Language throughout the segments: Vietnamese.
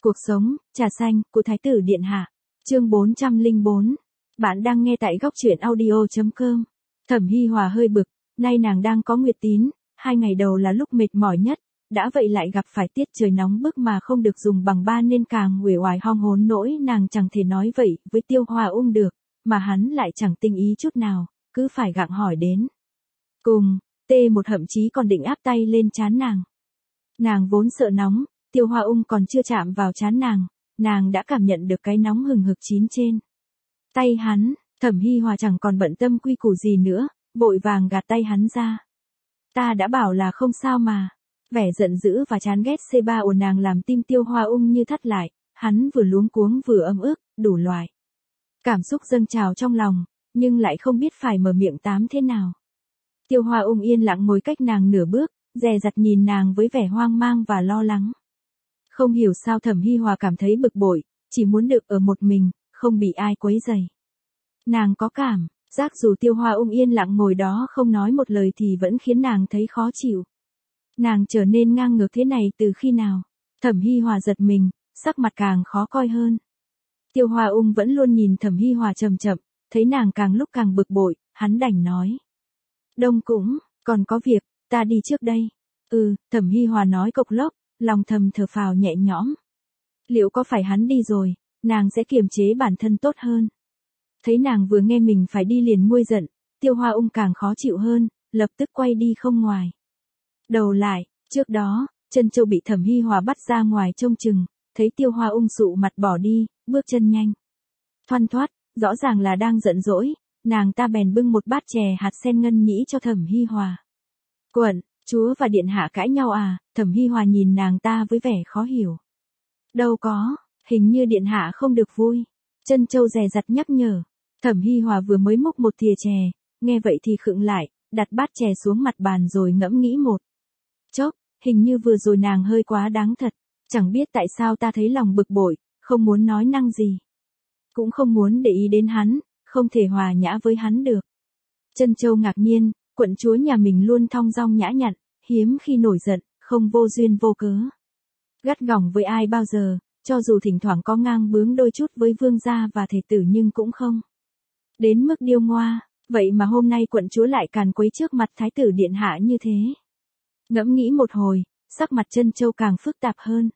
Cuộc sống, trà xanh, của Thái tử Điện Hạ. Chương 404. Bạn đang nghe tại góc truyện audio.com. Thẩm Hi Hòa hơi bực, nay nàng đang có nguyệt tín, 2 ngày đầu là lúc mệt mỏi nhất, đã vậy lại gặp phải tiết trời nóng bức mà không được dùng bằng ba nên càng uể oải hong hốn nỗi nàng chẳng thể nói vậy với Tiêu Hoa Ung được, mà hắn lại chẳng tinh ý chút nào, cứ phải gặng hỏi đến. Cùng, T1 thậm chí còn định áp tay lên trán nàng. Nàng vốn sợ nóng, Tiêu Hoa Ung còn chưa chạm vào trán nàng đã cảm nhận được cái nóng hừng hực chín trên tay hắn. Thẩm Hi Hòa chẳng còn bận tâm quy củ gì nữa, vội vàng gạt tay hắn ra. Ta đã bảo là không sao mà. Vẻ giận dữ và chán ghét C3 ồn nàng làm tim Tiêu Hoa Ung như thắt lại, hắn vừa luống cuống vừa ấm ức, đủ loại cảm xúc dâng trào trong lòng, nhưng lại không biết phải mở miệng tám thế nào. Tiêu Hoa Ung yên lặng ngồi cách nàng nửa bước, dè dặt nhìn nàng với vẻ hoang mang và lo lắng. Không hiểu sao Thẩm Hi Hòa cảm thấy bực bội, chỉ muốn được ở một mình, không bị ai quấy rầy. Nàng có cảm giác dù Tiêu Hoa Ung yên lặng ngồi đó không nói một lời thì vẫn khiến nàng thấy khó chịu. Nàng trở nên ngang ngược thế này từ khi nào? Thẩm Hi Hòa giật mình, sắc mặt càng khó coi hơn. Tiêu Hoa Ung vẫn luôn nhìn Thẩm Hi Hòa chậm chậm, thấy nàng càng lúc càng bực bội, hắn đành nói. Đông cũng, còn có việc, ta đi trước đây. Thẩm Hi Hòa nói cộc lốc, lòng thầm thở phào nhẹ nhõm. Liệu có phải hắn đi rồi, nàng sẽ kiềm chế bản thân tốt hơn. Thấy nàng vừa nghe mình phải đi liền nguôi giận, Tiêu Hoa Ung càng khó chịu hơn, lập tức quay đi không ngoài. Đầu lại, trước đó, Trân Châu bị Thẩm Hi Hòa bắt ra ngoài trông chừng, thấy Tiêu Hoa Ung sụ mặt bỏ đi, bước chân nhanh thoăn thoắt, rõ ràng là đang giận dỗi, nàng ta bèn bưng một bát chè hạt sen ngân nhĩ cho Thẩm Hi Hòa. Quận, chúa và điện hạ cãi nhau à? Thẩm Hi Hòa nhìn nàng ta với vẻ khó hiểu. Đâu có, hình như điện hạ không được vui. Trân Châu dè dặt nhắc nhở. Thẩm Hi Hòa vừa mới múc một thìa chè, nghe vậy thì khựng lại, đặt bát chè xuống mặt bàn rồi ngẫm nghĩ một chốc, hình như vừa rồi nàng hơi quá đáng thật, chẳng biết tại sao ta thấy lòng bực bội, không muốn nói năng gì. Cũng không muốn để ý đến hắn, không thể hòa nhã với hắn được. Trân Châu ngạc nhiên, quận chúa nhà mình luôn thong dong nhã nhặn, hiếm khi nổi giận, không vô duyên vô cớ gắt gỏng với ai bao giờ, cho dù thỉnh thoảng có ngang bướng đôi chút với vương gia và thể tử nhưng cũng không đến mức điêu ngoa, vậy mà hôm nay quận chúa lại càn quấy trước mặt thái tử điện hạ như thế. Ngẫm nghĩ một hồi, sắc mặt Trân Châu càng phức tạp hơn.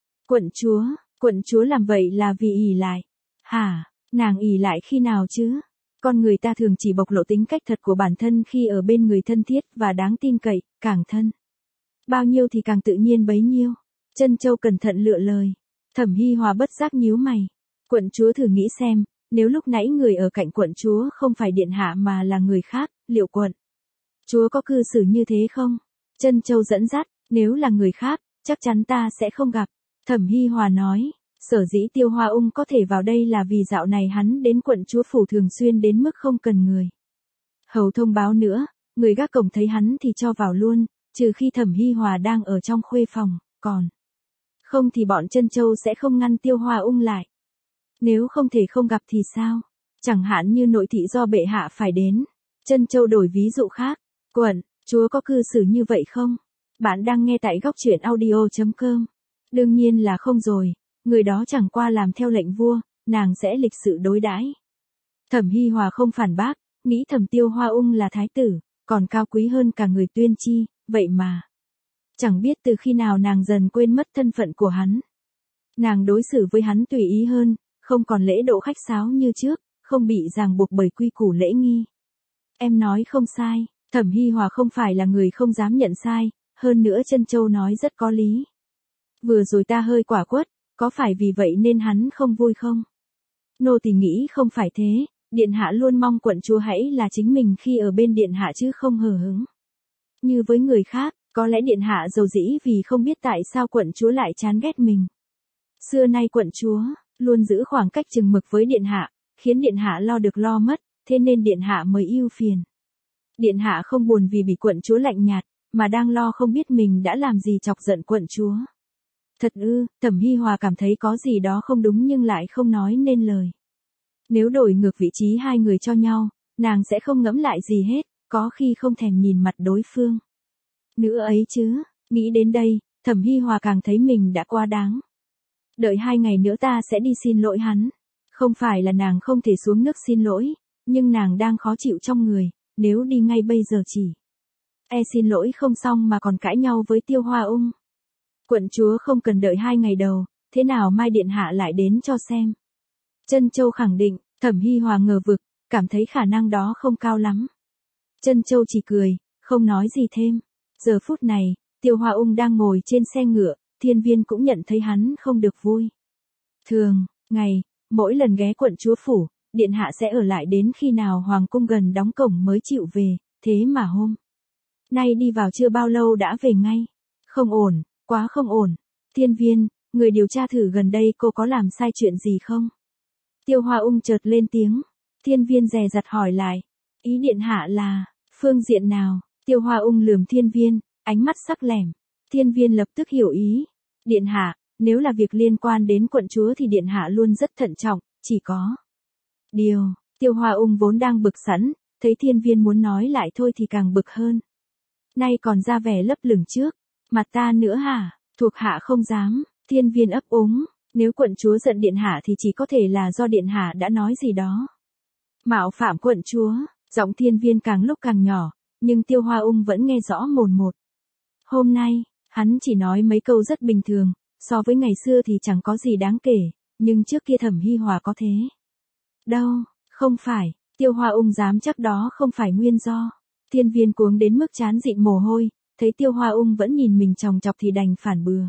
Quận chúa làm vậy là vì ỷ lại. Hả, nàng ỷ lại khi nào chứ? Con người ta thường chỉ bộc lộ tính cách thật của bản thân khi ở bên người thân thiết và đáng tin cậy, càng thân bao nhiêu thì càng tự nhiên bấy nhiêu. Trân Châu cẩn thận lựa lời. Thẩm Hi Hòa bất giác nhíu mày. Quận chúa thử nghĩ xem, nếu lúc nãy người ở cạnh quận chúa không phải điện hạ mà là người khác, liệu quận chúa có cư xử như thế không? Trân Châu dẫn dắt, nếu là người khác, chắc chắn ta sẽ không gặp. Thẩm Hi Hòa nói, sở dĩ Tiêu Hoa Ung có thể vào đây là vì dạo này hắn đến quận chúa phủ thường xuyên đến mức không cần người hầu thông báo nữa, người gác cổng thấy hắn thì cho vào luôn, trừ khi Thẩm Hi Hòa đang ở trong khuê phòng, còn không thì bọn Trân Châu sẽ không ngăn Tiêu Hoa Ung lại. Nếu không thể không gặp thì sao? Chẳng hạn như nội thị do bệ hạ phải đến. Trân Châu đổi ví dụ khác. Quận chúa có cư xử như vậy không? Bạn đang nghe tại góc truyện audio.com. Đương nhiên là không rồi, người đó chẳng qua làm theo lệnh vua, nàng sẽ lịch sự đối đãi. Thẩm Hi Hòa không phản bác, nghĩ thầm Tiêu Hoa Ung là thái tử, còn cao quý hơn cả người tuyên chi, vậy mà chẳng biết từ khi nào nàng dần quên mất thân phận của hắn. Nàng đối xử với hắn tùy ý hơn, không còn lễ độ khách sáo như trước, không bị ràng buộc bởi quy củ lễ nghi. Em nói không sai, Thẩm Hi Hòa không phải là người không dám nhận sai, hơn nữa Trân Châu nói rất có lý. Vừa rồi ta hơi quả quất, có phải vì vậy nên hắn không vui không? Nô tỳ nghĩ không phải thế, điện hạ luôn mong quận chúa hãy là chính mình khi ở bên điện hạ chứ không hờ hững như với người khác. Có lẽ điện hạ dầu dĩ vì không biết tại sao quận chúa lại chán ghét mình. Xưa nay quận chúa luôn giữ khoảng cách chừng mực với điện hạ, khiến điện hạ lo được lo mất, thế nên điện hạ mới ưu phiền. Điện hạ không buồn vì bị quận chúa lạnh nhạt, mà đang lo không biết mình đã làm gì chọc giận quận chúa. Thật ư? Thẩm Hi Hòa cảm thấy có gì đó không đúng nhưng lại không nói nên lời. Nếu đổi ngược vị trí hai người cho nhau, nàng sẽ không ngẫm lại gì hết, có khi không thèm nhìn mặt đối phương nữa ấy chứ. Nghĩ đến đây, Thẩm Hi Hòa càng thấy mình đã quá đáng. Đợi 2 ngày nữa ta sẽ đi xin lỗi hắn. Không phải là nàng không thể xuống nước xin lỗi, nhưng nàng đang khó chịu trong người, nếu đi ngay bây giờ chỉ xin lỗi không xong mà còn cãi nhau với Tiêu Hoa Ung. Quận chúa không cần đợi 2 ngày đầu, thế nào mai điện hạ lại đến cho xem. Trân Châu khẳng định, Thẩm Hi Hòa ngờ vực, cảm thấy khả năng đó không cao lắm. Trân Châu chỉ cười, không nói gì thêm. Giờ phút này, Tiêu Hoa Ung đang ngồi trên xe ngựa, Thiên Viên cũng nhận thấy hắn không được vui. Thường ngày, mỗi lần ghé quận chúa phủ, điện hạ sẽ ở lại đến khi nào hoàng cung gần đóng cổng mới chịu về, thế mà hôm nay đi vào chưa bao lâu đã về ngay. Không ổn, quá không ổn. Thiên Viên, người điều tra thử gần đây cô có làm sai chuyện gì không? Tiêu Hoa Ung chợt lên tiếng. Thiên Viên dè dặt hỏi lại. Ý điện hạ là, phương diện nào? Tiêu Hoa Ung lườm Thiên Viên, ánh mắt sắc lẻm. Thiên Viên lập tức hiểu ý. Điện hạ, nếu là việc liên quan đến quận chúa thì điện hạ luôn rất thận trọng, chỉ có điều. Tiêu Hoa Ung vốn đang bực sẵn, thấy Thiên Viên muốn nói lại thôi thì càng bực hơn. Nay còn ra vẻ lấp lửng trước, mặt ta nữa hả? Thuộc hạ không dám. Thiên Viên ấp úng, nếu quận chúa giận điện hạ thì chỉ có thể là do điện hạ đã nói gì đó mạo phạm quận chúa. Giọng Thiên Viên càng lúc càng nhỏ, nhưng Tiêu Hoa Ung vẫn nghe rõ mồn một. Hôm nay, hắn chỉ nói mấy câu rất bình thường, so với ngày xưa thì chẳng có gì đáng kể, nhưng trước kia Thẩm Hi Hòa có thế đâu, không phải. Tiêu Hoa Ung dám chắc đó không phải nguyên do. Thiên Viên cuống đến mức trán dịn mồ hôi, thấy Tiêu Hoa Ung vẫn nhìn mình chòng chọc thì đành phản bừa.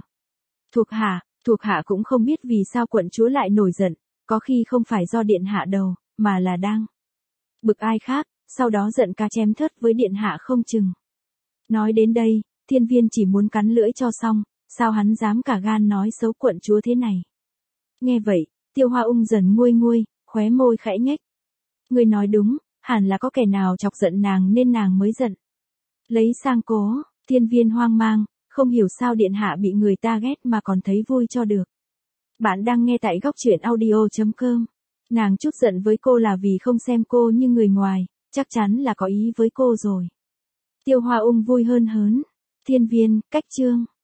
Thuộc hạ cũng không biết vì sao quận chúa lại nổi giận, có khi không phải do điện hạ đâu, mà là đang bực ai khác, sau đó giận cá chém thớt với điện hạ không chừng. Nói đến đây, Thiên Viên chỉ muốn cắn lưỡi cho xong, sao hắn dám cả gan nói xấu quận chúa thế này. Nghe vậy, Tiêu Hoa Ung dần nguôi nguôi, khóe môi khẽ nhếch. Người nói đúng, hẳn là có kẻ nào chọc giận nàng nên nàng mới giận. Lấy sang cố, Thiên Viên hoang mang, không hiểu sao điện hạ bị người ta ghét mà còn thấy vui cho được. Bạn đang nghe tại góc truyện audio.com. Nàng chút giận với cô là vì không xem cô như người ngoài, chắc chắn là có ý với cô rồi. Tiêu Hoa Ung vui hơn hớn. Thiên Viên, cách chương.